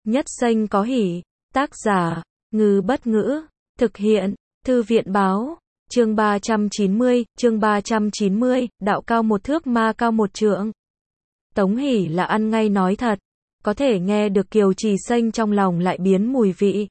Nhất xanh có hỉ. Tác giả, Ngư Bất Ngữ. Thực hiện, Thư viện Báo. Chương 390, đạo cao một thước ma cao một trượng. Tống Hỷ là ăn ngay nói thật. Có thể nghe được Kiều Trì Xanh trong lòng lại biến mùi vị.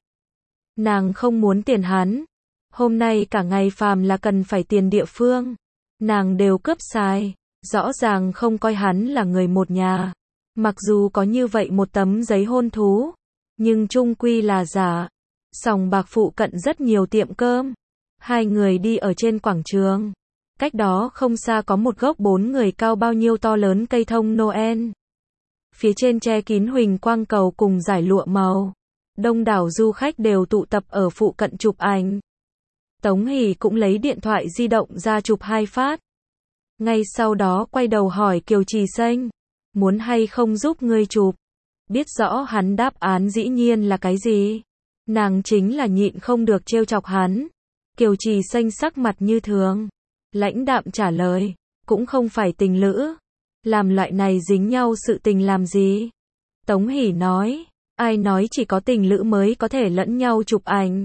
Nàng không muốn tiền hắn. Hôm nay cả ngày phàm là cần phải tiền địa phương. Nàng đều cướp xài. Rõ ràng không coi hắn là người một nhà. Mặc dù có như vậy một tấm giấy hôn thú. Nhưng chung quy là giả. Sòng bạc phụ cận rất nhiều tiệm cơm. Hai người đi ở trên quảng trường. Cách đó không xa có một gốc 4 người cao bao nhiêu to lớn cây thông Noel. Phía trên che kín huỳnh quang cầu cùng dải lụa màu. Đông đảo du khách đều tụ tập ở phụ cận chụp ảnh. Tống Hỷ cũng lấy điện thoại di động ra chụp 2 phát. Ngay sau đó quay đầu hỏi Kiều Trì Xanh. Muốn hay không giúp ngươi chụp? Biết rõ hắn đáp án dĩ nhiên là cái gì. Nàng chính là nhịn không được trêu chọc hắn. Kiều Trì Xanh sắc mặt như thường. Lãnh đạm trả lời. Cũng không phải tình lữ. Làm loại này dính nhau sự tình làm gì? Tống Hỷ nói. Ai nói chỉ có tình lữ mới có thể lẫn nhau chụp ảnh.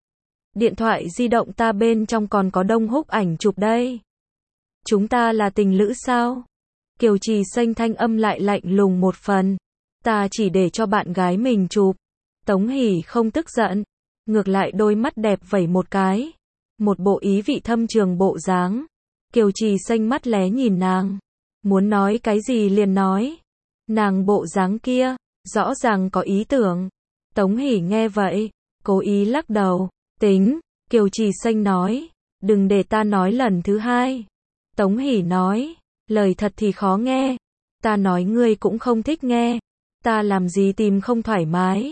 Điện thoại di động ta bên trong còn có đông húc ảnh chụp đây. Chúng ta là tình lữ sao? Kiều Trì Xanh thanh âm lại lạnh lùng một phần. Ta chỉ để cho bạn gái mình chụp. Tống Hỷ không tức giận. Ngược lại đôi mắt đẹp vẩy một cái. Một bộ ý vị thâm trường bộ dáng. Kiều Trì Xanh mắt lé nhìn nàng. Muốn nói cái gì liền nói. Nàng bộ dáng kia, rõ ràng có ý tưởng. Tống Hỷ nghe vậy, cố ý lắc đầu. Tính, Kiều Trì Xanh nói. Đừng để ta nói lần thứ hai. Tống Hỷ nói. Lời thật thì khó nghe. Ta nói ngươi cũng không thích nghe. Ta làm gì tìm không thoải mái.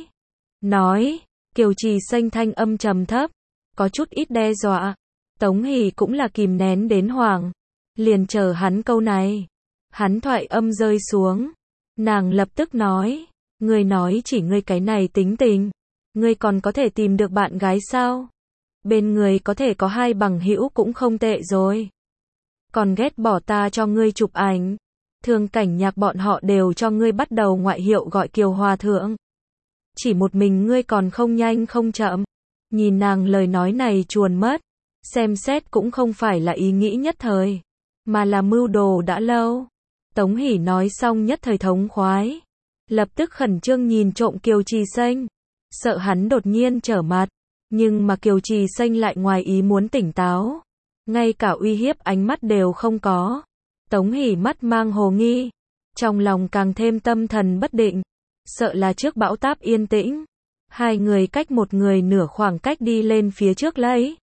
Nói, Kiều Trì Xanh thanh âm trầm thấp. Có chút ít đe dọa. Tống Hỷ cũng là kìm nén đến hoảng. Liền chờ hắn câu này. Hắn thoại âm rơi xuống. Nàng lập tức nói. Ngươi nói chỉ ngươi cái này tính tình. Ngươi còn có thể tìm được bạn gái sao? Bên người có thể có 2 bằng hữu cũng không tệ rồi. Còn ghét bỏ ta cho ngươi chụp ảnh. Thường cảnh nhạc bọn họ đều cho ngươi bắt đầu ngoại hiệu gọi Kiều Hòa Thượng. Chỉ một mình ngươi còn không nhanh không chậm. Nhìn nàng lời nói này chuồn mất. Xem xét cũng không phải là ý nghĩ nhất thời. Mà là mưu đồ đã lâu. Tống Hỷ nói xong nhất thời thống khoái. Lập tức khẩn trương nhìn trộm Kiều Trì Xanh. Sợ hắn đột nhiên trở mặt. Nhưng mà Kiều Trì Xanh lại ngoài ý muốn tỉnh táo. Ngay cả uy hiếp ánh mắt đều không có. Tống Hỷ mắt mang hồ nghi. Trong lòng càng thêm tâm thần bất định. Sợ là trước bão táp yên tĩnh. Hai người cách một người nửa khoảng cách đi lên phía trước lấy.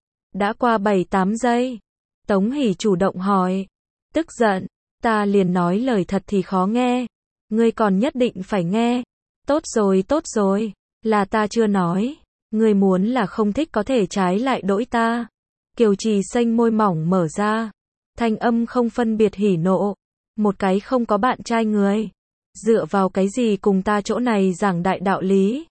Đã qua 7-8 giây. Tống Hỷ chủ động hỏi. Tức giận. Ta liền nói lời thật thì khó nghe. Ngươi còn nhất định phải nghe. Tốt rồi. Là ta chưa nói. Ngươi muốn là không thích có thể trái lại đỗi ta. Kiều Trì Xanh môi mỏng mở ra. Thanh âm không phân biệt hỉ nộ. Một cái không có bạn trai người. Dựa vào cái gì cùng ta chỗ này giảng đại đạo lý.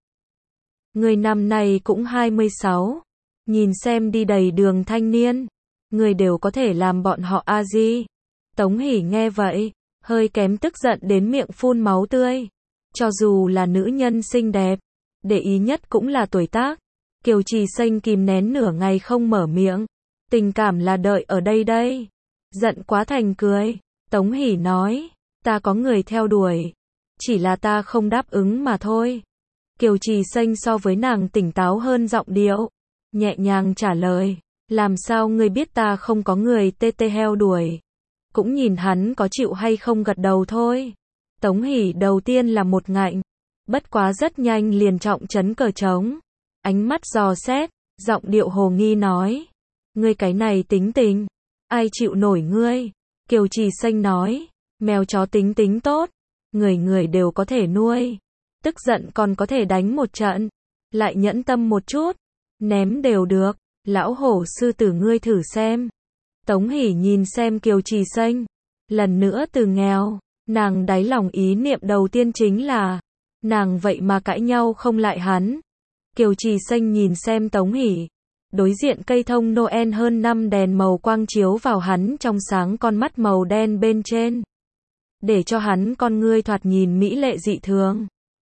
Người năm nay cũng 26. Nhìn xem đi đầy đường thanh niên. Người đều có thể làm bọn họ a di. Tống Hỷ nghe vậy. Hơi kém tức giận đến miệng phun máu tươi. Cho dù là nữ nhân xinh đẹp. Để ý nhất cũng là tuổi tác. Kiều Trì Xanh kìm nén nửa ngày không mở miệng. Tình cảm là đợi ở đây. Giận quá thành cười. Tống Hỷ nói. Ta có người theo đuổi. Chỉ là ta không đáp ứng mà thôi. Kiều Trì Xanh so với nàng tỉnh táo hơn giọng điệu. Nhẹ nhàng trả lời. Làm sao ngươi biết ta không có người theo đuổi. Cũng nhìn hắn có chịu hay không gật đầu thôi. Tống Hỷ đầu tiên là một ngạnh. Bất quá rất nhanh liền trọng trấn cờ trống. Ánh mắt dò xét. Giọng điệu hồ nghi nói. Ngươi cái này tính tình. Ai chịu nổi ngươi. Kiều Trì Xanh nói. Mèo chó tính tốt. Người đều có thể nuôi. Tức giận còn có thể đánh một trận. Lại nhẫn tâm một chút. Ném đều được. Lão hổ sư tử ngươi thử xem. Tống Hỷ nhìn xem Kiều Trì Xanh. Lần nữa từ nghèo. Nàng đáy lòng ý niệm đầu tiên chính là. Nàng vậy mà cãi nhau không lại hắn. Kiều Trì Xanh nhìn xem Tống Hỷ. Đối diện cây thông Noel hơn 5 đèn màu quang chiếu vào hắn trong sáng con mắt màu đen bên trên. Để cho hắn con ngươi thoạt nhìn mỹ lệ dị thường.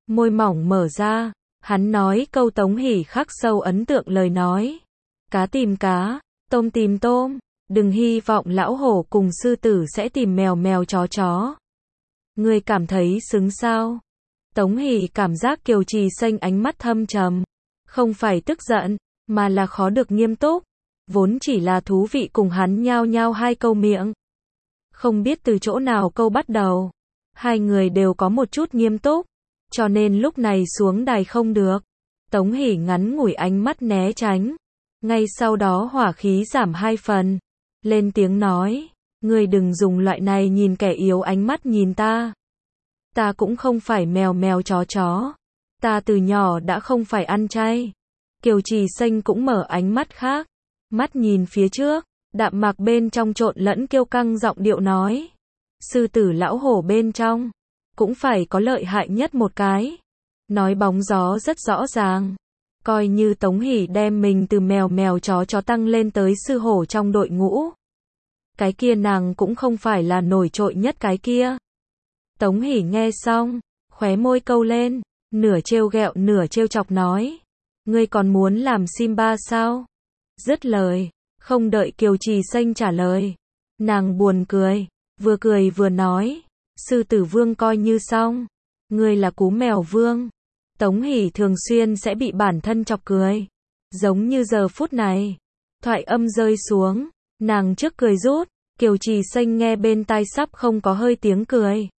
môi mỏng mở ra, hắn nói câu Tống Hỷ khắc sâu ấn tượng lời nói. Cá tìm cá, tôm tìm tôm, đừng hy vọng lão hổ cùng sư tử sẽ tìm mèo mèo chó chó. Ngươi cảm thấy xứng sao? Tống Hỷ cảm giác Kiều Trì Xanh ánh mắt thâm trầm, không phải tức giận, mà là khó được nghiêm túc, vốn chỉ là thú vị cùng hắn nhao nhao hai câu miệng. Không biết từ chỗ nào câu bắt đầu, hai người đều có một chút nghiêm túc, cho nên lúc này xuống đài không được. Tống Hỷ ngắn ngủi ánh mắt né tránh, ngay sau đó hỏa khí giảm 2 phần, lên tiếng nói, ngươi đừng dùng loại này nhìn kẻ yếu ánh mắt nhìn ta. Ta cũng không phải mèo mèo chó chó, ta từ nhỏ đã không phải ăn chay. Kiều Trì Xanh cũng mở ánh mắt khác, mắt nhìn phía trước, đạm mạc bên trong trộn lẫn kiêu căng giọng điệu nói, sư tử lão hổ bên trong, cũng phải có lợi hại nhất một cái. Nói bóng gió rất rõ ràng, coi như Tống Hỷ đem mình từ mèo mèo chó chó tăng lên tới sư hổ trong đội ngũ, cái kia nàng cũng không phải là nổi trội nhất cái kia. Tống Hỷ nghe xong, khóe môi câu lên, nửa trêu ghẹo nửa trêu chọc nói, ngươi còn muốn làm Simba sao? Dứt lời, không đợi Kiều Trì Xanh trả lời, nàng buồn cười vừa nói, sư tử vương coi như xong, ngươi là cú mèo vương. Tống Hỷ thường xuyên sẽ bị bản thân chọc cười, giống như giờ phút này. Thoại âm rơi xuống, nàng trước cười rút, Kiều Trì Xanh nghe bên tai sắp không có hơi tiếng cười.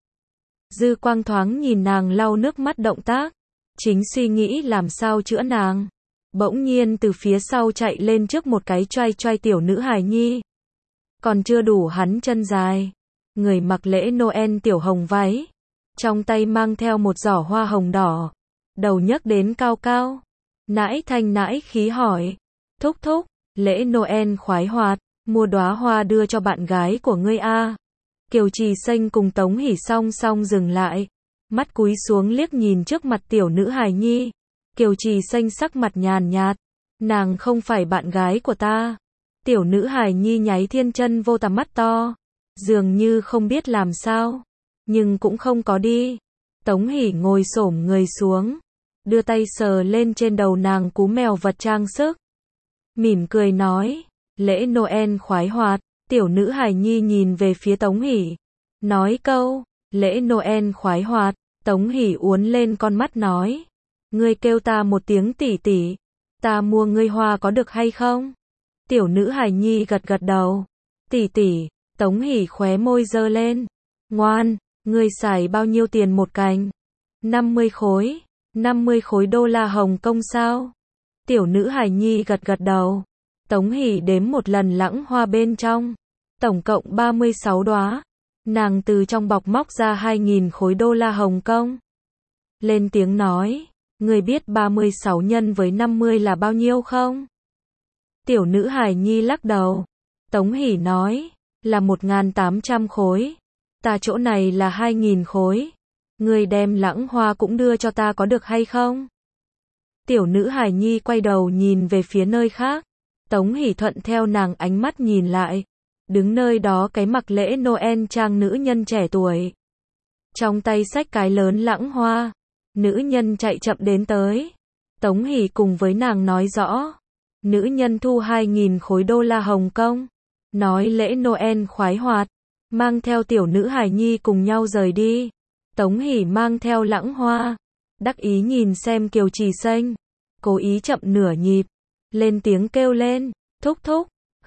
Dư quang thoáng nhìn nàng lau nước mắt động tác, chính suy nghĩ làm sao chữa nàng. Bỗng nhiên từ phía sau chạy lên trước một cái choai choai tiểu nữ hài nhi. Còn chưa đủ hắn chân dài, người mặc lễ Noel tiểu hồng váy, trong tay mang theo một giỏ hoa hồng đỏ, đầu nhấc đến cao cao. Nãi thanh nãi khí hỏi, thúc thúc, lễ Noel khoái hoạt, mua đóa hoa đưa cho bạn gái của ngươi a. Kiều Trì Xanh cùng Tống Hỷ song song dừng lại, mắt cúi xuống liếc nhìn trước mặt tiểu nữ hài nhi. Kiều Trì Xanh sắc mặt nhàn nhạt, nàng không phải bạn gái của ta. Tiểu nữ hài nhi nháy thiên chân vô tà mắt to, dường như không biết làm sao, nhưng cũng không có đi. Tống Hỷ ngồi xổm người xuống, đưa tay sờ lên trên đầu nàng cú mèo vật trang sức, mỉm cười nói, lễ Noel khoái hoạt. Tiểu nữ hài nhi nhìn về phía Tống Hỷ, nói câu, lễ Noel khoái hoạt. Tống Hỷ uốn lên con mắt nói, ngươi kêu ta một tiếng tỷ tỷ, ta mua ngươi hoa có được hay không? Tiểu nữ hài nhi gật gật đầu, tỷ tỷ. Tống Hỷ khóe môi giơ lên, ngoan, ngươi xài bao nhiêu tiền một cành? 50 khối, 50 khối đô la Hồng Kông sao? Tiểu nữ hài nhi gật gật đầu. Tống Hỷ đếm một lần lãng hoa bên trong, tổng cộng 36 đóa. Nàng từ trong bọc móc ra 2.000 khối đô la Hồng Kông. Lên tiếng nói, ngươi biết 36 nhân với 50 là bao nhiêu không? Tiểu nữ hài nhi lắc đầu. Tống Hỷ nói, là 1.800 khối. Ta chỗ này là 2.000 khối. Ngươi đem lãng hoa cũng đưa cho ta có được hay không? Tiểu nữ hài nhi quay đầu nhìn về phía nơi khác. Tống Hỷ thuận theo nàng ánh mắt nhìn lại, đứng nơi đó cái mặc lễ Noel trang nữ nhân trẻ tuổi, trong tay xách cái lớn lãng hoa. Nữ nhân chạy chậm đến tới, Tống Hỷ cùng với nàng nói rõ, nữ nhân thu 2.000 khối đô la Hồng Kông, nói lễ Noel khoái hoạt, mang theo tiểu nữ hài nhi cùng nhau rời đi. Tống Hỷ mang theo lãng hoa, đắc ý nhìn xem Kiều Trì Xanh, cố ý chậm nửa nhịp, lên tiếng kêu lên, thúc thúc,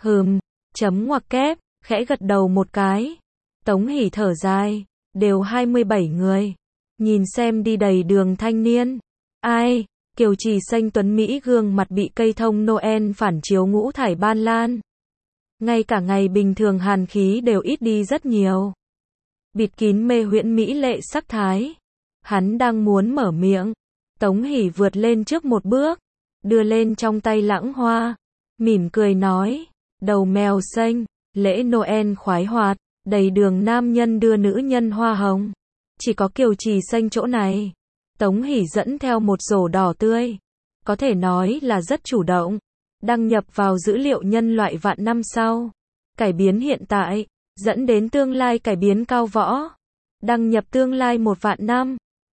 chấm ngoặc kép, khẽ gật đầu một cái. Tống Hỷ thở dài, đều 27 người, nhìn xem đi đầy đường thanh niên. Ai, Kiều Trì Xanh tuấn Mỹ gương mặt bị cây thông Noel phản chiếu ngũ thải ban lan. Ngay cả ngày bình thường hàn khí đều ít đi rất nhiều. Bịt kín mê huyễn mỹ lệ sắc thái. Hắn đang muốn mở miệng, Tống Hỷ vượt lên trước một bước, đưa lên trong tay lãng hoa, mỉm cười nói, đầu mèo xanh, lễ Noel khoái hoạt, đầy đường nam nhân đưa nữ nhân hoa hồng. Chỉ có Kiều Trì Xanh chỗ này. Tống Hỷ dẫn theo một rổ đỏ tươi, có thể nói là rất chủ động, đăng nhập vào dữ liệu nhân loại vạn năm sau, cải biến hiện tại, dẫn đến tương lai cải biến cao võ, đăng nhập tương lai 1 vạn năm.